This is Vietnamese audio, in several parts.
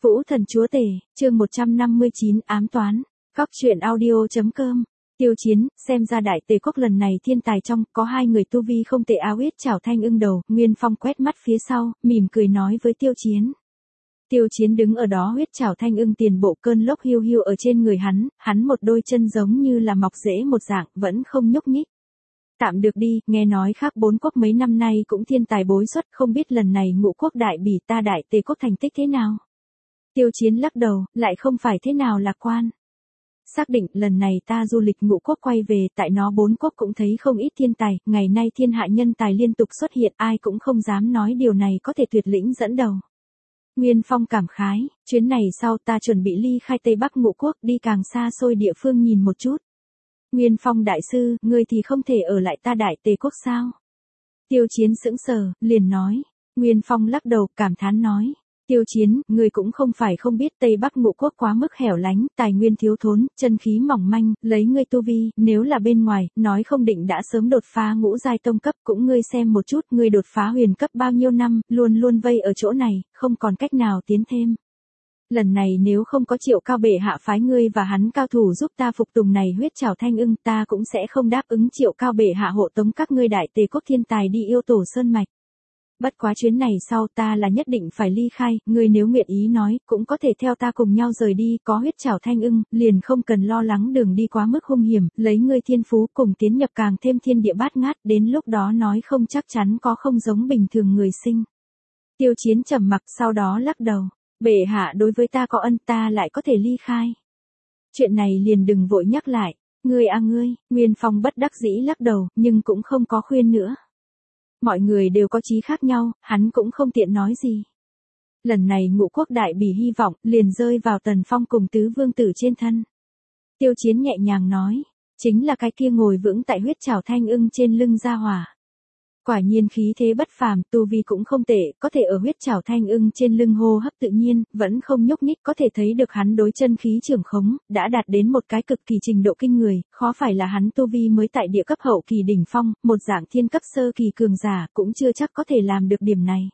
Vũ thần chúa tể, chương 159 ám toán. Góc truyện audio.com. Tiêu Chiến, xem ra đại tề quốc lần này thiên tài trong, có hai người tu vi không tệ. Áo huyết chảo thanh ưng đầu, Nguyên Phong quét mắt phía sau, mỉm cười nói với Tiêu Chiến. Tiêu Chiến đứng ở đó, huyết chảo thanh ưng tiền bộ cơn lốc hiu hiu ở trên người hắn một đôi chân giống như là mọc rễ một dạng, vẫn không nhúc nhích. Tạm được đi, nghe nói khác bốn quốc mấy năm nay cũng thiên tài bối xuất, không biết lần này Ngũ quốc đại bỉ ta đại tề quốc thành tích thế nào. Tiêu Chiến lắc đầu, lại không phải thế nào lạc quan. Xác định lần này ta du lịch Ngũ quốc quay về, tại nó bốn quốc cũng thấy không ít thiên tài, ngày nay thiên hạ nhân tài liên tục xuất hiện, ai cũng không dám nói điều này có thể tuyệt lĩnh dẫn đầu. Nguyên Phong cảm khái, chuyến này sau ta chuẩn bị ly khai Tây Bắc Ngũ quốc, đi càng xa xôi địa phương nhìn một chút. Nguyên Phong đại sư, ngươi thì không thể ở lại ta đại tề quốc sao? Tiêu Chiến sững sờ, liền nói. Nguyên Phong lắc đầu, cảm thán nói. Tiêu Chiến, ngươi cũng không phải không biết Tây Bắc Ngũ quốc quá mức hẻo lánh, tài nguyên thiếu thốn, chân khí mỏng manh, lấy ngươi tu vi, nếu là bên ngoài, nói không định đã sớm đột phá ngũ giai tông cấp, cũng ngươi xem một chút, ngươi đột phá huyền cấp bao nhiêu năm, luôn luôn vây ở chỗ này, không còn cách nào tiến thêm. Lần này nếu không có Triệu Cao bệ hạ phái ngươi và hắn cao thủ giúp ta phục tùng này huyết trảo thanh ưng, ta cũng sẽ không đáp ứng Triệu Cao bệ hạ hộ tống các ngươi đại tề quốc thiên tài đi yêu tổ sơn mạch. Bất quá chuyến này sau ta là nhất định phải ly khai, ngươi nếu nguyện ý nói, cũng có thể theo ta cùng nhau rời đi, có huyết trảo thanh ưng, liền không cần lo lắng đường đi quá mức hung hiểm, lấy ngươi thiên phú cùng tiến nhập càng thêm thiên địa bát ngát, đến lúc đó nói không chắc chắn có không giống bình thường người sinh. Tiêu Chiến trầm mặc sau đó lắc đầu, bệ hạ đối với ta có ân, ta lại có thể ly khai. Chuyện này liền đừng vội nhắc lại, ngươi, Nguyên Phong bất đắc dĩ lắc đầu, nhưng cũng không có khuyên nữa. Mọi người đều có chí khác nhau, hắn cũng không tiện nói gì. Lần này Ngũ quốc đại bỉ hy vọng, liền rơi vào Tần Phong cùng tứ vương tử trên thân. Tiêu Chiến nhẹ nhàng nói, chính là cái kia ngồi vững tại huyết trảo thanh ưng trên lưng gia hỏa. Quả nhiên khí thế bất phàm, tu vi cũng không tệ, có thể ở huyết trảo thanh ưng trên lưng hô hấp tự nhiên, vẫn không nhúc nhích, có thể thấy được hắn đối chân khí trưởng khống, đã đạt đến một cái cực kỳ trình độ kinh người, khó phải là hắn tu vi mới tại địa cấp hậu kỳ đỉnh phong, một dạng thiên cấp sơ kỳ cường giả, cũng chưa chắc có thể làm được điểm này.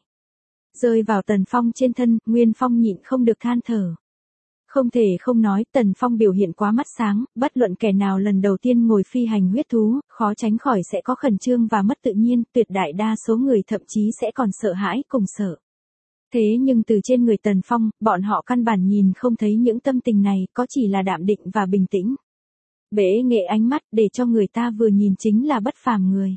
Rơi vào Tần Phong trên thân, Nguyên Phong nhịn không được than thở. Không thể không nói, Tần Phong biểu hiện quá mắt sáng, bất luận kẻ nào lần đầu tiên ngồi phi hành huyết thú, khó tránh khỏi sẽ có khẩn trương và mất tự nhiên, tuyệt đại đa số người thậm chí sẽ còn sợ hãi cùng sợ. Thế nhưng từ trên người Tần Phong, bọn họ căn bản nhìn không thấy những tâm tình này, có chỉ là đạm định và bình tĩnh. Bể nghệ ánh mắt để cho người ta vừa nhìn chính là bất phàm người.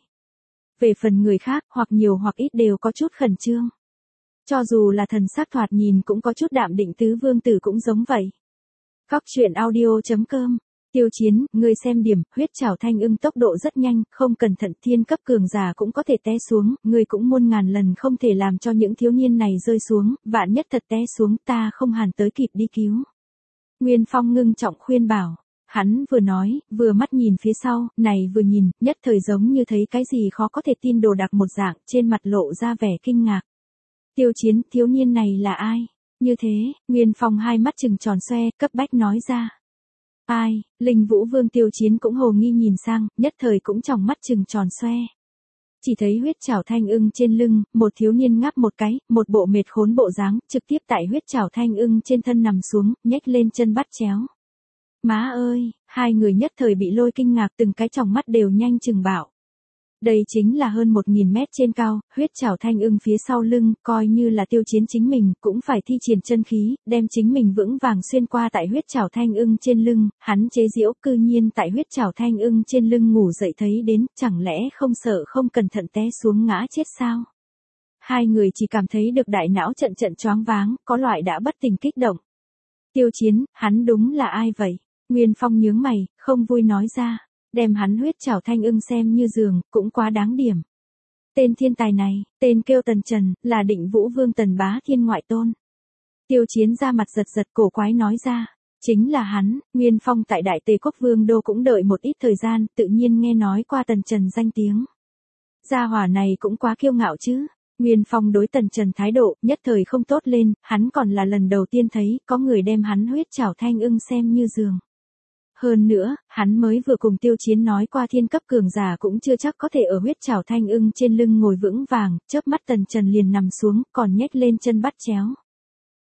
Về phần người khác, hoặc nhiều hoặc ít đều có chút khẩn trương. Cho dù là thần sắc thoạt nhìn cũng có chút đạm định, tứ vương tử cũng giống vậy. Góc truyện audio.com. Tiêu Chiến, ngươi xem điểm, huyết trảo thanh ưng tốc độ rất nhanh, không cẩn thận thiên cấp cường giả cũng có thể té xuống, ngươi cũng muôn ngàn lần không thể làm cho những thiếu niên này rơi xuống, vạn nhất thật té xuống ta không hẳn tới kịp đi cứu. Nguyên Phong ngưng trọng khuyên bảo. Hắn vừa nói, vừa mắt nhìn phía sau, này vừa nhìn, nhất thời giống như thấy cái gì khó có thể tin đồ đạc một dạng, trên mặt lộ ra vẻ kinh ngạc. Tiêu Chiến, thiếu niên này là ai? Như thế, Nguyên Phong hai mắt trừng tròn xoe, cấp bách nói ra. Ai? Linh Vũ Vương. Tiêu Chiến cũng hồ nghi nhìn sang, nhất thời cũng tròng mắt trừng tròn xoe. Chỉ thấy huyết trảo thanh ưng trên lưng, một thiếu niên ngáp một cái, một bộ mệt khốn bộ dáng, trực tiếp tại huyết trảo thanh ưng trên thân nằm xuống, nhếch lên chân bắt chéo. Má ơi, hai người nhất thời bị lôi kinh ngạc, từng cái tròng mắt đều nhanh chừng bảo. Đây chính là hơn 1000 mét trên cao, huyết trảo thanh ưng phía sau lưng, coi như là Tiêu Chiến chính mình, cũng phải thi triển chân khí, đem chính mình vững vàng xuyên qua tại huyết trảo thanh ưng trên lưng, hắn chế giễu cư nhiên tại huyết trảo thanh ưng trên lưng ngủ dậy thấy đến, chẳng lẽ không sợ không cẩn thận té xuống ngã chết sao? Hai người chỉ cảm thấy được đại não trận trận choáng váng, có loại đã bất tỉnh kích động. Tiêu Chiến, hắn đúng là ai vậy? Nguyên Phong nhướng mày, không vui nói ra. Đem hắn huyết trảo thanh ưng xem như giường, cũng quá đáng điểm. Tên thiên tài này, tên kêu Tần Trần, là Định Vũ Vương Tần Bá Thiên ngoại tôn. Tiêu Chiến ra mặt giật giật cổ quái nói ra, chính là hắn. Nguyên Phong tại Đại Tề Quốc Vương đô cũng đợi một ít thời gian, tự nhiên nghe nói qua Tần Trần danh tiếng. Gia hỏa này cũng quá kiêu ngạo chứ. Nguyên Phong đối Tần Trần thái độ, nhất thời không tốt lên, hắn còn là lần đầu tiên thấy, có người đem hắn huyết trảo thanh ưng xem như giường. Hơn nữa, hắn mới vừa cùng Tiêu Chiến nói qua thiên cấp cường giả cũng chưa chắc có thể ở huyết trảo thanh ưng trên lưng ngồi vững vàng, chớp mắt Tần Trần liền nằm xuống, còn nhếch lên chân bắt chéo.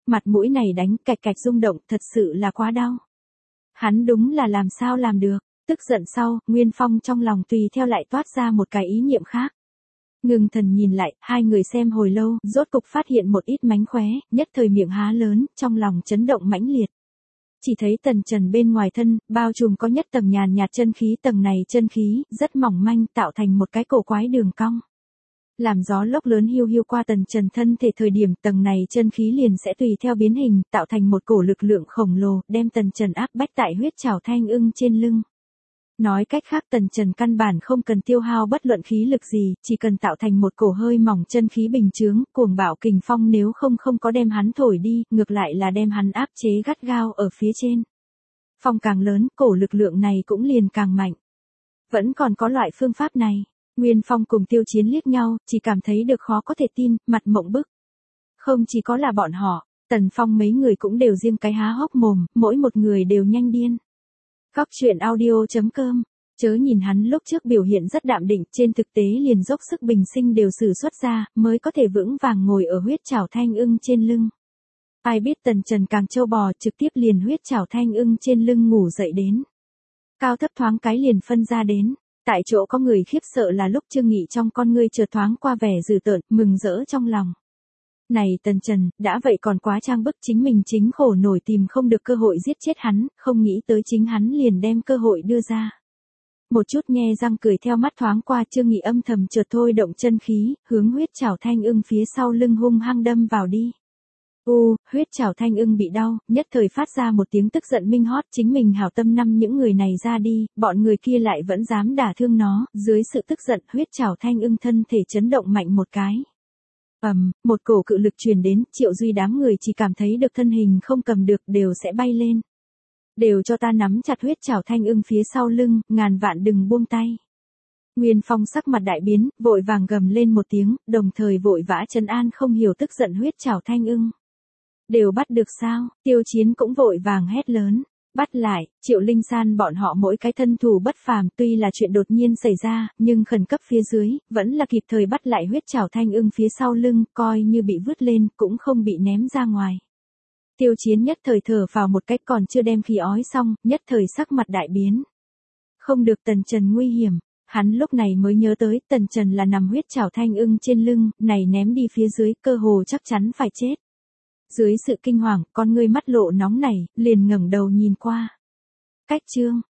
Mặt mũi này đánh cạch cạch rung động, thật sự là quá đau. Hắn đúng là làm sao làm được, tức giận sau, Nguyên Phong trong lòng tùy theo lại toát ra một cái ý niệm khác. Ngưng thần nhìn lại, hai người xem hồi lâu, rốt cục phát hiện một ít mánh khóe, nhất thời miệng há lớn, trong lòng chấn động mãnh liệt. Chỉ thấy tần trần bên ngoài thân, bao trùm có nhất tầng nhàn nhạt chân khí, tầng này chân khí, rất mỏng manh, tạo thành một cái cổ quái đường cong. Làm gió lốc lớn hiu hiu qua tần trần thân thể thời điểm tầng này chân khí liền sẽ tùy theo biến hình, tạo thành một cổ lực lượng khổng lồ, đem tần trần áp bách tại huyết trảo thanh ưng trên lưng. Nói cách khác tần trần căn bản không cần tiêu hao bất luận khí lực gì, chỉ cần tạo thành một cổ hơi mỏng chân khí bình chướng, cuồng bạo kình phong nếu không có đem hắn thổi đi, ngược lại là đem hắn áp chế gắt gao ở phía trên. Phong càng lớn, cổ lực lượng này cũng liền càng mạnh. Vẫn còn có loại phương pháp này. Nguyên Phong cùng Tiêu Chiến liếc nhau, chỉ cảm thấy được khó có thể tin, mặt mộng bức. Không chỉ có là bọn họ, Tần Phong mấy người cũng đều riêng cái há hốc mồm, mỗi một người đều nhanh điên. Góc truyện audio.com, chớ nhìn hắn lúc trước biểu hiện rất đạm định, trên thực tế liền dốc sức bình sinh đều sử xuất ra, mới có thể vững vàng ngồi ở huyết trảo thanh ưng trên lưng. Ai biết Tần Trần càng trâu bò, trực tiếp liền huyết trảo thanh ưng trên lưng ngủ dậy đến. Cao thấp thoáng cái liền phân ra đến. Tại chỗ có người khiếp sợ là lúc Trương Nghị trong con ngươi chợt thoáng qua vẻ dữ tợn, mừng rỡ trong lòng. Này Tần Trần, đã vậy còn quá trang bức, chính mình chính khổ nổi tìm không được cơ hội giết chết hắn, không nghĩ tới chính hắn liền đem cơ hội đưa ra. Một chút nhe răng cười theo mắt thoáng qua, Trương Nghị âm thầm chợt thôi động chân khí, hướng huyết trảo thanh ưng phía sau lưng hung hăng đâm vào đi. Huyết trảo thanh ưng bị đau, nhất thời phát ra một tiếng tức giận minh hót, chính mình hảo tâm năm những người này ra đi, bọn người kia lại vẫn dám đả thương nó, dưới sự tức giận huyết trảo thanh ưng thân thể chấn động mạnh một cái. Một cổ cự lực truyền đến, Triệu Duy đám người chỉ cảm thấy được thân hình không cầm được đều sẽ bay lên. Đều cho ta nắm chặt huyết trảo thanh ưng phía sau lưng, ngàn vạn đừng buông tay. Nguyên Phong sắc mặt đại biến, vội vàng gầm lên một tiếng, đồng thời vội vã trấn an không hiểu tức giận huyết trảo thanh ưng. Đều bắt được sao? Tiêu Chiến cũng vội vàng hét lớn. Bắt lại, Triệu Linh San bọn họ mỗi cái thân thủ bất phàm, tuy là chuyện đột nhiên xảy ra, nhưng khẩn cấp phía dưới, vẫn là kịp thời bắt lại huyết trảo thanh ưng phía sau lưng, coi như bị vứt lên, cũng không bị ném ra ngoài. Tiêu Chiến nhất thời thở vào một cách còn chưa đem khí ói xong, nhất thời sắc mặt đại biến. Không được, Tần Trần nguy hiểm. Hắn lúc này mới nhớ tới, Tần Trần là nằm huyết trảo thanh ưng trên lưng, này ném đi phía dưới, cơ hồ chắc chắn phải chết. Dưới sự kinh hoàng, con ngươi mắt lộ nóng nảy, liền ngẩng đầu nhìn qua. Cách chương